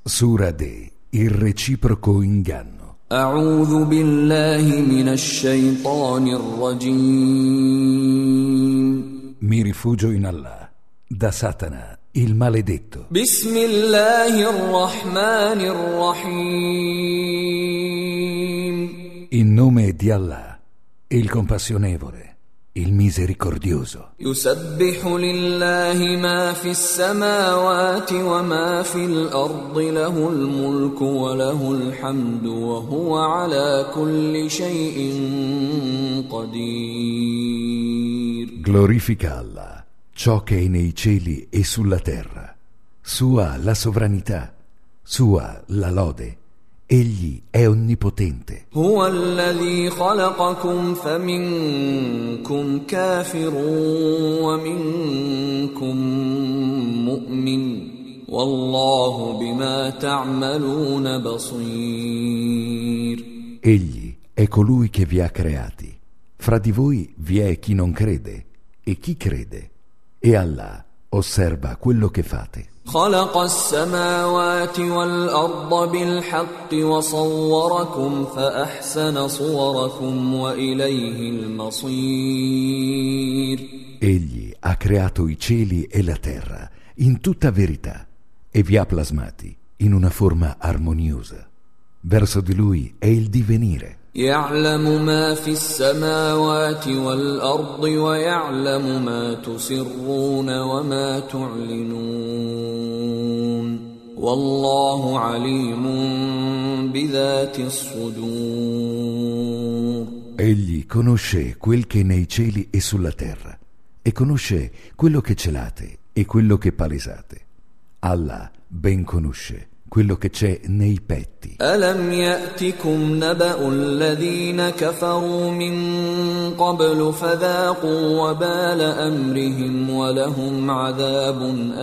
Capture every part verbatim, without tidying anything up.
Sura D. Il reciproco inganno. أعوذ بالله من الشيطان الرجيم. Mi rifugio in Allah, da Satana, il maledetto. بسم الله الرحمن الرحيم. In nome di Allah, il compassionevole, il misericordioso. يسبح لله ما في السماوات وما في الأرض له الملك وله الحمد وهو على كل شيء قدير. Glorifica Allah, ciò che è nei cieli e sulla terra. Sua la sovranità, sua la lode. Egli è onnipotente. هو الذي خلقكم فمنكم كافر ومنكم مؤمن والله بما تعملون بصير. Egli è colui che vi ha creati. Fra di voi vi è chi non crede e chi crede. E Allah osserva quello che fate. خلق السماوات والأرض بالحق وصوركم فأحسن صوركم وإليه المصير. Egli ha creato i cieli e la terra in tutta verità e vi ha plasmati in una forma armoniosa. Verso di lui è il divenire. يعلم ما في السماوات والأرض ويعلم ما تسرون وما تعلنون والله عليم بذات الصدور. Egli conosce quel che è nei cieli e sulla terra e conosce quello che celate e quello che palesate. Allah ben conosce quello che c'è nei petti. ألم يأتكم نبأ الذين كفروا من قبل فذاقوا وبال أمرهم ولهم عذاب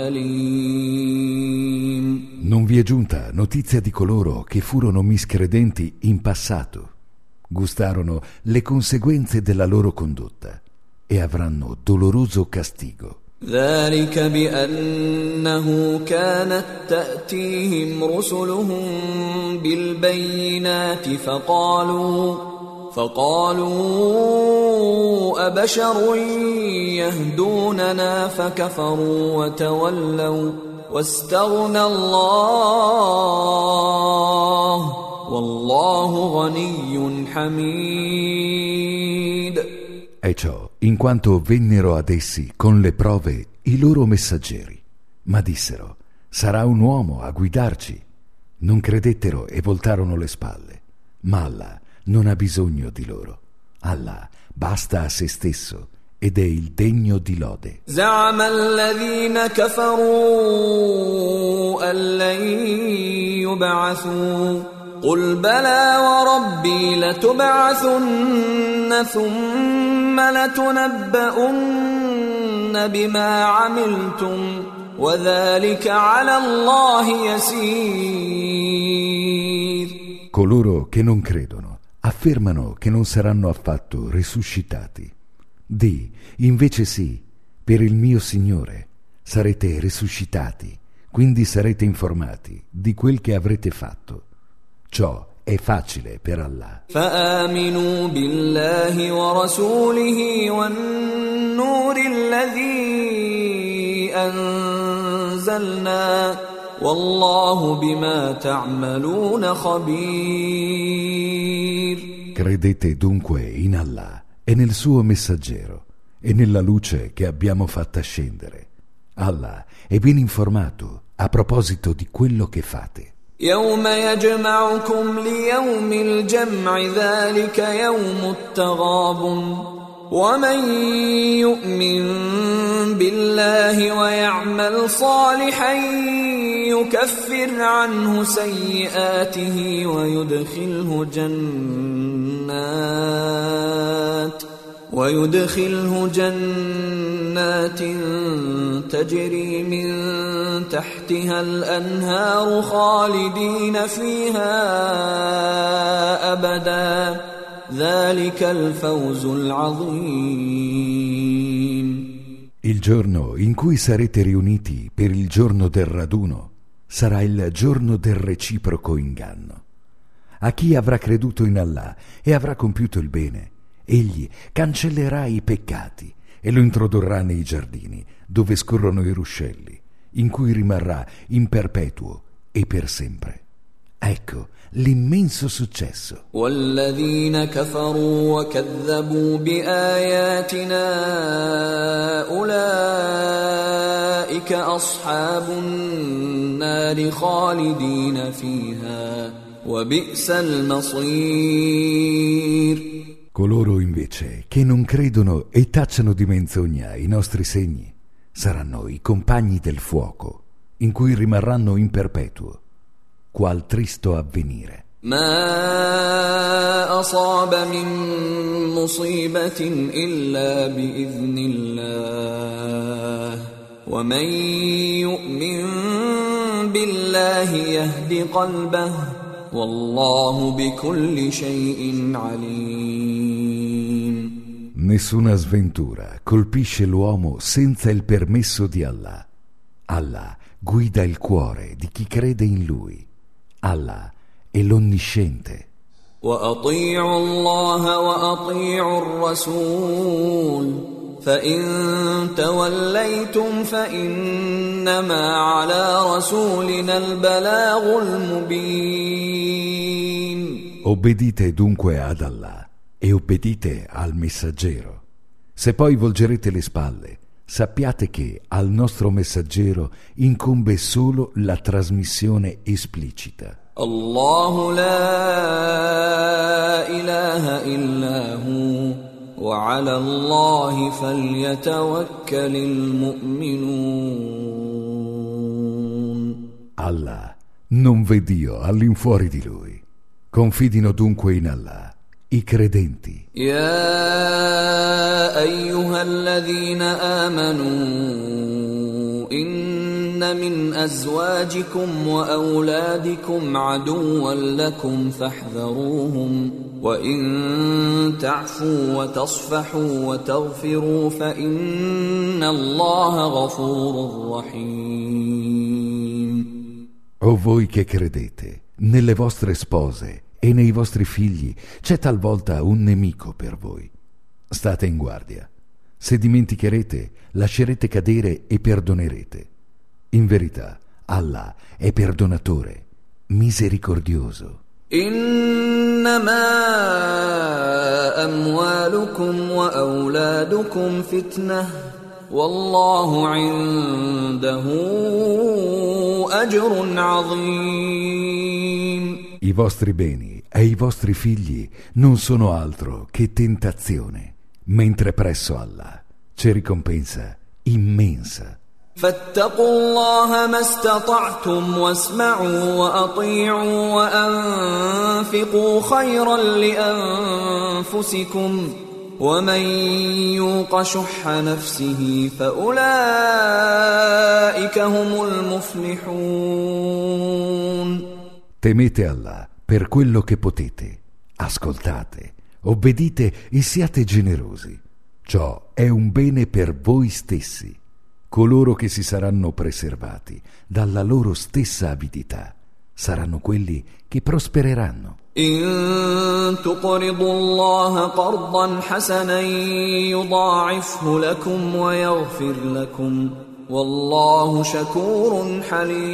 أليم. Non vi è giunta notizia di coloro che furono miscredenti in passato. Gustarono le conseguenze della loro condotta e avranno doloroso castigo. ذلك بأنه كانت تأتيهم رسلهم بالبينات فقالوا فقالوا أبشر يهدوننا فكفروا وتولوا واستغنى الله والله غني حميد. E ciò in quanto vennero ad essi con le prove i loro messaggeri, ma dissero: sarà un uomo a guidarci. Non credettero e voltarono le spalle, ma Allah non ha bisogno di loro. Allah basta a se stesso ed è il degno di lode. زعم الذين كفروا أن لن يبعثوا قل بلى وربي لتبعثن ثم لتنبؤن بما عملتم وذلك على الله يسير. Coloro che non credono affermano che non saranno affatto risuscitati. Di, invece sì, per il mio Signore sarete risuscitati, quindi sarete informati di quel che avrete fatto. Ciò è facile per Allah. فآمنوا بالله ورسوله والنور الذي أنزلنا والله بما تعملون خبير. Credete dunque in Allah e nel suo messaggero e nella luce che abbiamo fatta scendere. Allah è ben informato a proposito di quello che fate. يوم يجمعكم ليوم الجمع ذلك يوم التغابن ومن يؤمن بالله ويعمل صالحا يكفر عنه سيئاته ويدخله جنات ويدخله جنات تجري من تحتها الأنهار خالدين فيها أبدا ذلك الفوز العظيم. Il giorno in cui sarete riuniti per il giorno del raduno sarà il giorno del reciproco inganno. A chi avrà creduto in Allah e avrà compiuto il bene, egli cancellerà i peccati e lo introdurrà nei giardini dove scorrono i ruscelli, in cui rimarrà in perpetuo e per sempre. Ecco l'immenso successo. وَالَّذِينَ كَفَرُوا وَكَذَّبُوا بِآيَاتِنَا أُولَئِكَ أَصْحَابُ النَّارِ خَالِدِينَ فِيهَا وَبِئْسَ الْمَصِيرُ. Coloro invece che non credono e tacciano di menzogna i nostri segni saranno i compagni del fuoco, in cui rimarranno in perpetuo. Qual tristo avvenire. ما أصاب من مصيبة إلا بإذن الله ومن يؤمن بالله يهد قلبه والله بكل شيء عليم. Nessuna sventura colpisce l'uomo senza il permesso di Allah. Allah guida il cuore di chi crede in lui. Allah è l'onnisciente. وأطيعوا الله وأطيعوا الرسول فإن توليتم فإنما على رسولنا البلاغ المبين. Obbedite dunque ad Allah e obbedite al messaggero. Se poi volgerete le spalle, sappiate che al nostro messaggero incombe solo la trasmissione esplicita. الله لا إله إلا هو وعلى الله فليتوكل المؤمنون. Allah, non v'è Dio all'infuori di lui. Confidino dunque in Allah i credenti. يا أيها الذين آمنوا إن من أزواجكم وأولادكم عدوا لكم فاحذروهم وإن تعفوا وتصفحوا وتغفروا فإن الله غفور رحيم. O voi che credete, nelle vostre spose e nei vostri figli c'è talvolta un nemico per voi. State in guardia. Se dimenticherete, lascerete cadere e perdonerete. In verità, Allah è perdonatore, misericordioso. إنما أموالكم وأولادكم فتنة والله عنده أجر عظيم. I vostri beni e i vostri figli non sono altro che tentazione, mentre presso Allah c'è ricompensa immensa. فاتقوا الله ما استطعتم واسمعوا وأطيعوا وأنفقوا خيرا لأنفسكم ومن يوق شح نفسه فأولئك هم المفلحون. Temete Allah per quello che potete, ascoltate, obbedite e siate generosi. Ciò è un bene per voi stessi. Coloro che si saranno preservati dalla loro stessa avidità saranno quelli che prospereranno. إن تقرضوا الله قرضا حسنا يضاعفه لكم ويغفر لكم والله شكور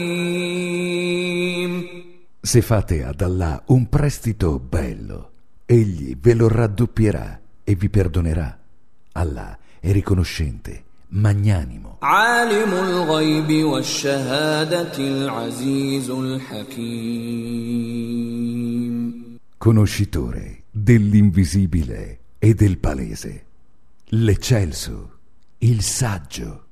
حليم. Se fate ad Allah un prestito bello, egli ve lo raddoppierà e vi perdonerà. Allah è riconoscente, magnanimo. عالم الغيب والشهادة العزيز الحكيم. Conoscitore dell'invisibile e del palese, l'eccelso, il saggio.